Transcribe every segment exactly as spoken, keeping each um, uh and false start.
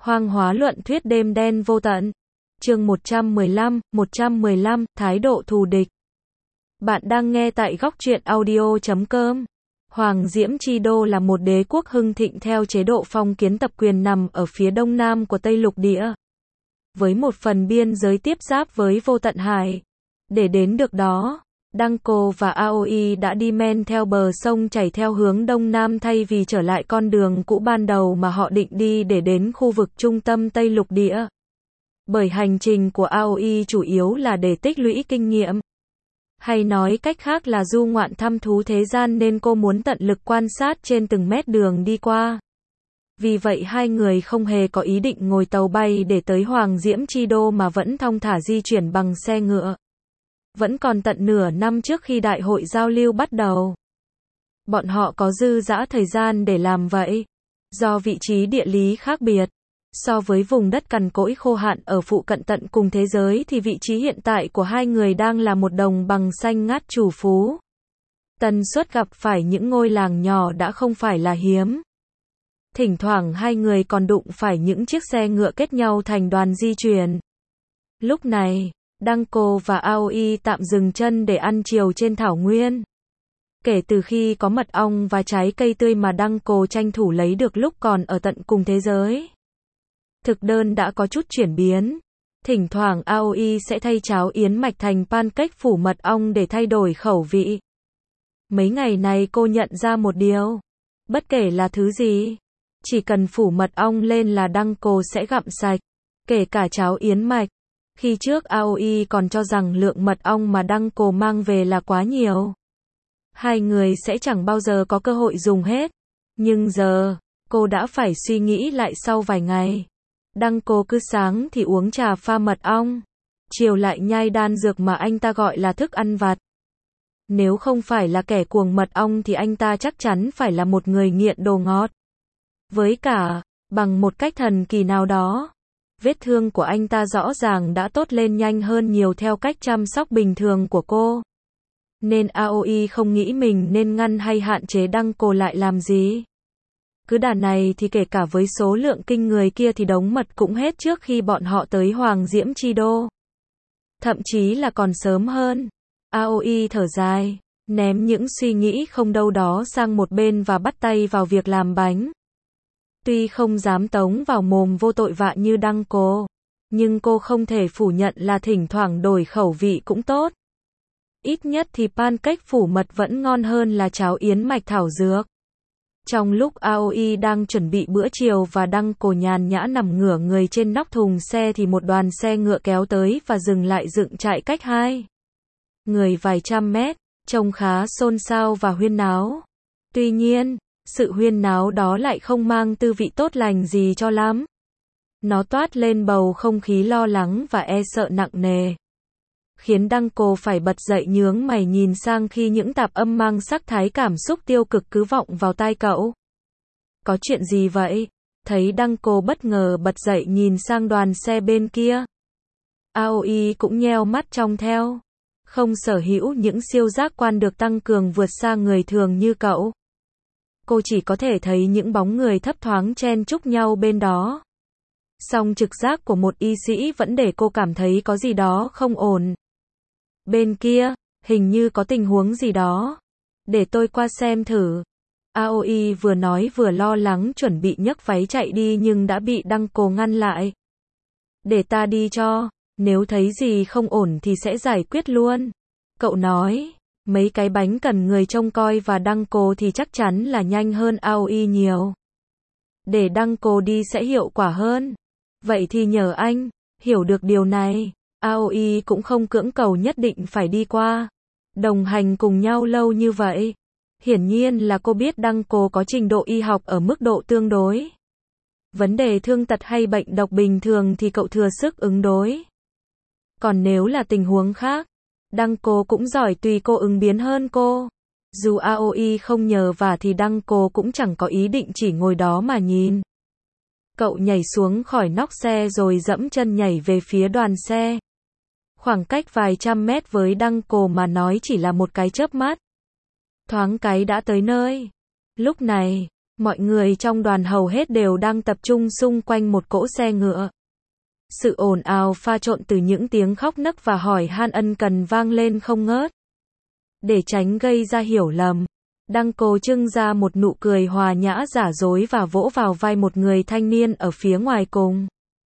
Hoang hóa luận thuyết đêm đen vô tận. Chương một trăm mười lăm, một trăm mười lăm, thái độ thù địch. Bạn đang nghe tại góc truyện audio chấm com. Hoàng Diễm Chi Đô là một đế quốc hưng thịnh theo chế độ phong kiến tập quyền nằm ở phía đông nam của Tây Lục Địa, với một phần biên giới tiếp giáp với Vô Tận Hải. Để đến được đó, Đăng Cô và a o i đã đi men theo bờ sông chảy theo hướng đông nam thay vì trở lại con đường cũ ban đầu mà họ định đi để đến khu vực trung tâm Tây Lục Địa. Bởi hành trình của a o i chủ yếu là để tích lũy kinh nghiệm, hay nói cách khác là du ngoạn thăm thú thế gian, nên cô muốn tận lực quan sát trên từng mét đường đi qua. Vì vậy hai người không hề có ý định ngồi tàu bay để tới Hoàng Diễm Chi Đô mà vẫn thong thả di chuyển bằng xe ngựa. Vẫn còn tận nửa năm trước khi đại hội giao lưu bắt đầu, bọn họ có dư dã thời gian để làm vậy. Do vị trí địa lý khác biệt, so với vùng đất cằn cỗi khô hạn ở phụ cận tận cùng thế giới thì vị trí hiện tại của hai người đang là một đồng bằng xanh ngát trù phú. Tần suất gặp phải những ngôi làng nhỏ đã không phải là hiếm. Thỉnh thoảng hai người còn đụng phải những chiếc xe ngựa kết nhau thành đoàn di chuyển. Lúc này, Đăng Cô và a o i tạm dừng chân để ăn chiều trên thảo nguyên. Kể từ khi có mật ong và trái cây tươi mà Đăng Cô tranh thủ lấy được lúc còn ở tận cùng thế giới, thực đơn đã có chút chuyển biến. Thỉnh thoảng a o i sẽ thay cháo yến mạch thành pancake phủ mật ong để thay đổi khẩu vị. Mấy ngày này cô nhận ra một điều, bất kể là thứ gì, chỉ cần phủ mật ong lên là Đăng Cô sẽ gặm sạch, kể cả cháo yến mạch. Khi trước a o i còn cho rằng lượng mật ong mà Đăng Cô mang về là quá nhiều, hai người sẽ chẳng bao giờ có cơ hội dùng hết. Nhưng giờ, cô đã phải suy nghĩ lại sau vài ngày. Đăng Cô cứ sáng thì uống trà pha mật ong, chiều lại nhai đan dược mà anh ta gọi là thức ăn vặt. Nếu không phải là kẻ cuồng mật ong thì anh ta chắc chắn phải là một người nghiện đồ ngọt. Với cả, bằng một cách thần kỳ nào đó, vết thương của anh ta rõ ràng đã tốt lên nhanh hơn nhiều theo cách chăm sóc bình thường của cô. Nên a o i không nghĩ mình nên ngăn hay hạn chế Đăng Cô lại làm gì. Cứ đà này thì kể cả với số lượng kinh người kia thì đống mật cũng hết trước khi bọn họ tới Hoàng Diễm Chi Đô. Thậm chí là còn sớm hơn. a o i thở dài, ném những suy nghĩ không đâu đó sang một bên và bắt tay vào việc làm bánh. Tuy không dám tống vào mồm vô tội vạ như Đăng Cô, nhưng cô không thể phủ nhận là thỉnh thoảng đổi khẩu vị cũng tốt. Ít nhất thì pancake phủ mật vẫn ngon hơn là cháo yến mạch thảo dược. Trong lúc a o i đang chuẩn bị bữa chiều và Đăng Cô nhàn nhã nằm ngửa người trên nóc thùng xe thì một đoàn xe ngựa kéo tới và dừng lại dựng trại cách hai người vài trăm mét, trông khá xôn xao và huyên náo. Tuy nhiên, sự huyên náo đó lại không mang tư vị tốt lành gì cho lắm. Nó toát lên bầu không khí lo lắng và e sợ nặng nề, khiến Đăng Cô phải bật dậy nhướng mày nhìn sang khi những tạp âm mang sắc thái cảm xúc tiêu cực cứ vọng vào tai cậu. Có chuyện gì vậy? Thấy Đăng Cô bất ngờ bật dậy nhìn sang đoàn xe bên kia, a o i cũng nheo mắt trông theo. Không sở hữu những siêu giác quan được tăng cường vượt xa người thường như cậu, cô chỉ có thể thấy những bóng người thấp thoáng chen chúc nhau bên đó. Song trực giác của một y sĩ vẫn để cô cảm thấy có gì đó không ổn. Bên kia, hình như có tình huống gì đó. Để tôi qua xem thử. a o i vừa nói vừa lo lắng chuẩn bị nhấc váy chạy đi nhưng đã bị Đăng Cô ngăn lại. Để ta đi cho, nếu thấy gì không ổn thì sẽ giải quyết luôn. Cậu nói, mấy cái bánh cần người trông coi và Đăng Cô thì chắc chắn là nhanh hơn a o i nhiều. Để Đăng Cô đi sẽ hiệu quả hơn. Vậy thì nhờ anh, hiểu được điều này. a o i cũng không cưỡng cầu nhất định phải đi qua. Đồng hành cùng nhau lâu như vậy. Hiển nhiên là cô biết Đăng Cô có trình độ y học ở mức độ tương đối. Vấn đề thương tật hay bệnh độc bình thường thì cậu thừa sức ứng đối. Còn nếu là tình huống khác, Đăng Cô cũng giỏi tùy cô ứng biến hơn cô. Dù a o i không nhờ vả thì Đăng Cô cũng chẳng có ý định chỉ ngồi đó mà nhìn. Cậu nhảy xuống khỏi nóc xe rồi dẫm chân nhảy về phía đoàn xe. Khoảng cách vài trăm mét với Đăng Cô mà nói chỉ là một cái chớp mắt. Thoáng cái đã tới nơi. Lúc này, Mọi người trong đoàn hầu hết đều đang tập trung xung quanh một cỗ xe ngựa. Sự ồn ào pha trộn từ những tiếng khóc nấc và hỏi han ân cần vang lên không ngớt. Để tránh gây ra hiểu lầm, Đăng Cô trưng ra một nụ cười hòa nhã giả dối và vỗ vào vai một người thanh niên ở phía ngoài cùng.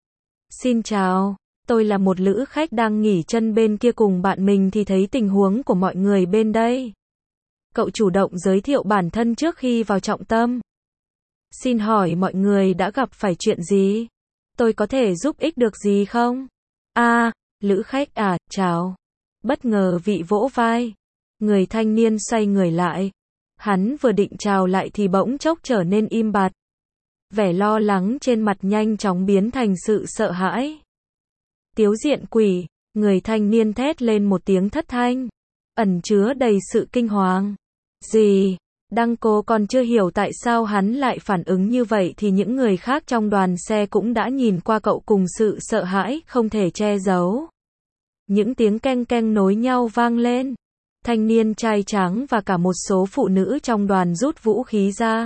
Xin chào, tôi là một lữ khách đang nghỉ chân bên kia cùng bạn mình thì thấy tình huống của mọi người bên đây. Cậu chủ động giới thiệu bản thân trước khi vào trọng tâm. Xin hỏi mọi người đã gặp phải chuyện gì? Tôi có thể giúp ích được gì không? À, lữ khách à, chào. Bất ngờ vị vỗ vai. Người thanh niên xoay người lại. Hắn vừa định chào lại thì bỗng chốc trở nên im bặt. Vẻ lo lắng trên mặt nhanh chóng biến thành sự sợ hãi. Tiếu diện quỷ, người thanh niên thét lên một tiếng thất thanh, ẩn chứa đầy sự kinh hoàng. Gì? Đăng Cô còn chưa hiểu tại sao hắn lại phản ứng như vậy thì những người khác trong đoàn xe cũng đã nhìn qua cậu cùng sự sợ hãi không thể che giấu. Những tiếng keng keng nối nhau vang lên. Thanh niên trai tráng và cả một số phụ nữ trong đoàn rút vũ khí ra.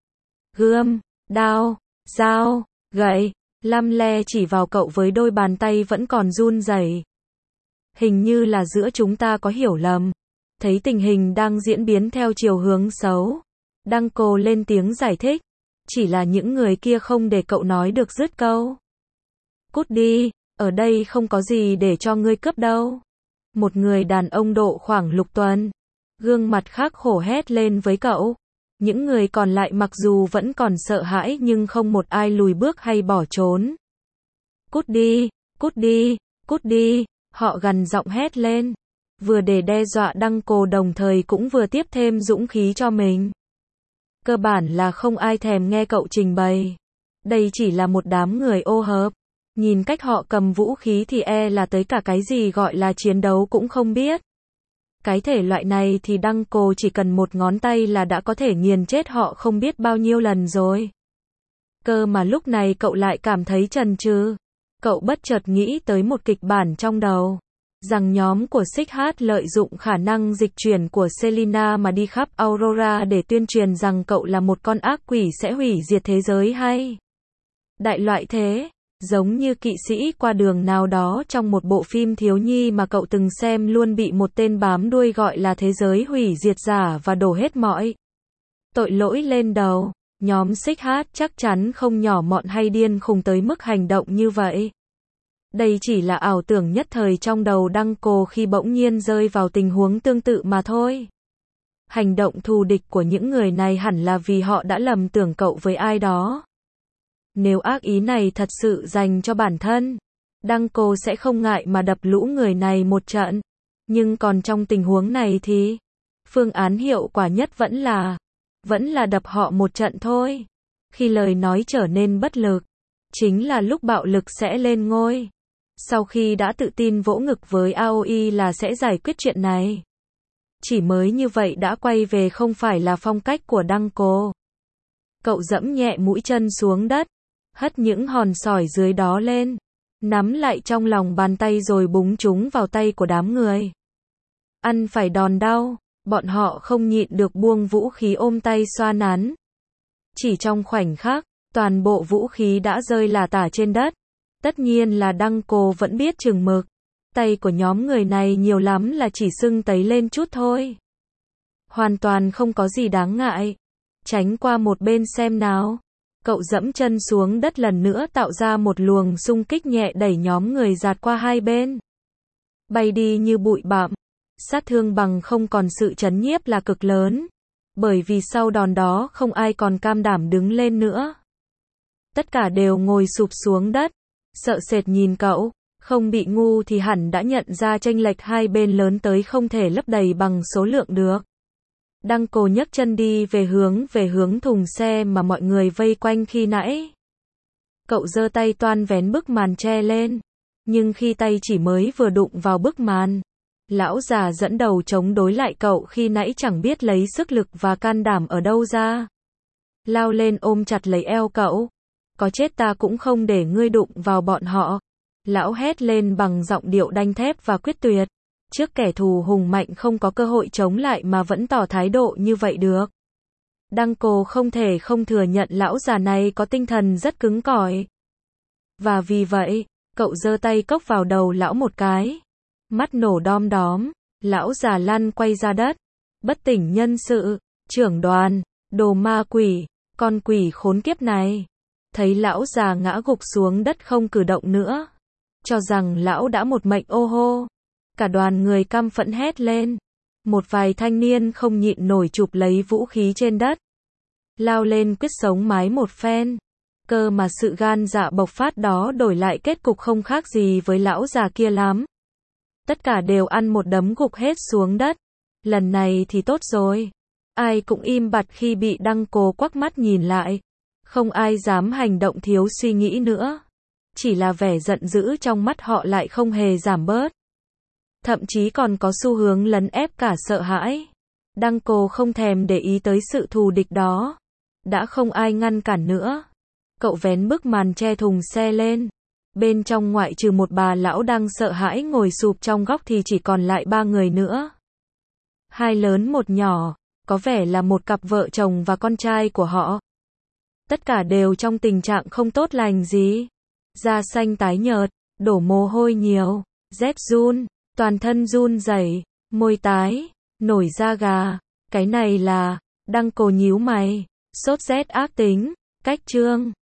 Gươm, đao, dao, gậy, lăm le chỉ vào cậu với đôi bàn tay vẫn còn run rẩy. Hình như là giữa chúng ta có hiểu lầm. Thấy tình hình đang diễn biến theo chiều hướng xấu, Đăng Cô lên tiếng giải thích. Chỉ là những người kia không để cậu nói được dứt câu. Cút đi, ở đây không có gì để cho ngươi cướp đâu. Một người đàn ông độ khoảng lục tuần, gương mặt khắc khổ hét lên với cậu. Những người còn lại mặc dù vẫn còn sợ hãi nhưng không một ai lùi bước hay bỏ trốn. Cút đi, cút đi, cút đi, họ gằn giọng hét lên. Vừa để đe dọa Đăng Cô đồng thời cũng vừa tiếp thêm dũng khí cho mình. Cơ bản là không ai thèm nghe cậu trình bày. Đây chỉ là một đám người ô hợp. Nhìn cách họ cầm vũ khí thì e là tới cả cái gì gọi là chiến đấu cũng không biết. Cái thể loại này thì Đăng Cô chỉ cần một ngón tay là đã có thể nghiền chết họ không biết bao nhiêu lần rồi. Cơ mà lúc này cậu lại cảm thấy chần chừ. Cậu bất chợt nghĩ tới một kịch bản trong đầu. Rằng nhóm của Xích Hát lợi dụng khả năng dịch chuyển của Selina mà đi khắp Aurora để tuyên truyền rằng cậu là một con ác quỷ sẽ hủy diệt thế giới hay. Đại loại thế. Giống như kỵ sĩ qua đường nào đó trong một bộ phim thiếu nhi mà cậu từng xem luôn bị một tên bám đuôi gọi là thế giới hủy diệt giả và đổ hết mọi tội lỗi lên đầu. Nhóm Xích Hát chắc chắn không nhỏ mọn hay điên khùng tới mức hành động như vậy. Đây chỉ là ảo tưởng nhất thời trong đầu Đăng Cô khi bỗng nhiên rơi vào tình huống tương tự mà thôi. Hành động thù địch của những người này hẳn là vì họ đã lầm tưởng cậu với ai đó. Nếu ác ý này thật sự dành cho bản thân, Đăng Cô sẽ không ngại mà đập lũ người này một trận. Nhưng còn trong tình huống này thì, phương án hiệu quả nhất vẫn là, vẫn là đập họ một trận thôi. Khi lời nói trở nên bất lực, chính là lúc bạo lực sẽ lên ngôi. Sau khi đã tự tin vỗ ngực với a o e là sẽ giải quyết chuyện này. Chỉ mới như vậy đã quay về không phải là phong cách của Đăng Cô. Cậu dẫm nhẹ mũi chân xuống đất, hất những hòn sỏi dưới đó lên, nắm lại trong lòng bàn tay rồi búng chúng vào tay của đám người. Ăn phải đòn đau, bọn họ không nhịn được buông vũ khí ôm tay xoa nắn. Chỉ trong khoảnh khắc, toàn bộ vũ khí đã rơi lả tả trên đất. Tất nhiên là Đăng Cô vẫn biết chừng mực. Tay của nhóm người này nhiều lắm là chỉ sưng tấy lên chút thôi. Hoàn toàn không có gì đáng ngại. Tránh qua một bên xem nào. Cậu dẫm chân xuống đất lần nữa tạo ra một luồng xung kích nhẹ đẩy nhóm người dạt qua hai bên. Bay đi như bụi bặm. Sát thương bằng không còn sự chấn nhiếp là cực lớn. Bởi vì sau đòn đó không ai còn cam đảm đứng lên nữa. Tất cả đều ngồi sụp xuống đất. Sợ sệt nhìn cậu. Không bị ngu thì hẳn đã nhận ra chênh lệch hai bên lớn tới không thể lấp đầy bằng số lượng được. Đăng Cô nhấc chân đi về hướng về hướng thùng xe mà mọi người vây quanh khi nãy. Cậu giơ tay toan vén bức màn che lên. Nhưng khi tay chỉ mới vừa đụng vào bức màn, lão già dẫn đầu chống đối lại cậu khi nãy chẳng biết lấy sức lực và can đảm ở đâu ra. Lao lên ôm chặt lấy eo cậu. Có chết ta cũng không để ngươi đụng vào bọn họ. Lão hét lên bằng giọng điệu đanh thép và quyết tuyệt. Trước kẻ thù hùng mạnh không có cơ hội chống lại mà vẫn tỏ thái độ như vậy được. Đăng Cô không thể không thừa nhận lão già này có tinh thần rất cứng cỏi. Và vì vậy, cậu giơ tay cốc vào đầu lão một cái. Mắt nổ đom đóm, lão già lăn quay ra đất. Bất tỉnh nhân sự, trưởng đoàn, đồ ma quỷ, con quỷ khốn kiếp này. Thấy lão già ngã gục xuống đất không cử động nữa. Cho rằng lão đã một mệnh ô hô. Cả đoàn người căm phẫn hét lên. Một vài thanh niên không nhịn nổi chụp lấy vũ khí trên đất. Lao lên quyết sống mái một phen. Cơ mà sự gan dạ bộc phát đó đổi lại kết cục không khác gì với lão già kia lắm. Tất cả đều ăn một đấm gục hết xuống đất. Lần này thì tốt rồi. Ai cũng im bặt khi bị Đăng Cô quắc mắt nhìn lại. Không ai dám hành động thiếu suy nghĩ nữa. Chỉ là vẻ giận dữ trong mắt họ lại không hề giảm bớt. Thậm chí còn có xu hướng lấn ép cả sợ hãi. Đăng Cô không thèm để ý tới sự thù địch đó. Đã không ai ngăn cản nữa. Cậu vén bức màn che thùng xe lên. Bên trong ngoại trừ một bà lão đang sợ hãi ngồi sụp trong góc thì chỉ còn lại ba người nữa. Hai lớn một nhỏ, có vẻ là một cặp vợ chồng và con trai của họ. Tất cả đều trong tình trạng không tốt lành gì. Da xanh tái nhợt, đổ mồ hôi nhiều, rét run, toàn thân run rẩy, môi tái, nổi da gà. Cái này là, Đăng Cô nhíu mày, sốt rét ác tính, cách trương.